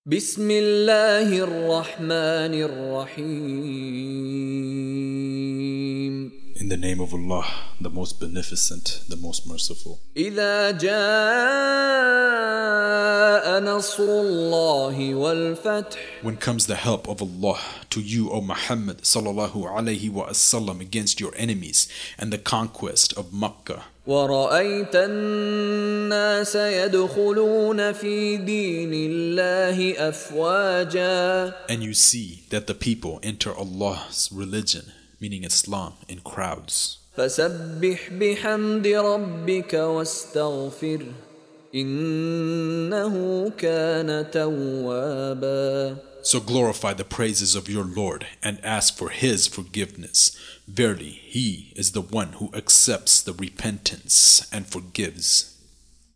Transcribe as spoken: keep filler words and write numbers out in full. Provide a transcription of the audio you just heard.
بسم الله الرحمن الرحيم In the name of Allah, the most beneficent, the most merciful. إذا جاء نصر الله والفتح When comes the help of Allah to you, O Muhammad sallallahu alayhi wa sallam, against your enemies and the conquest of Makkah, ورأيت الناس يدخلون في دين الله أفواجا and you see that the people enter Allah's religion, meaning Islam, in crowds. فسبح بحمد ربك واستغفره إنه كان توابا. So glorify the praises of your Lord and ask for His forgiveness. Verily, He is the one who accepts the repentance and forgives.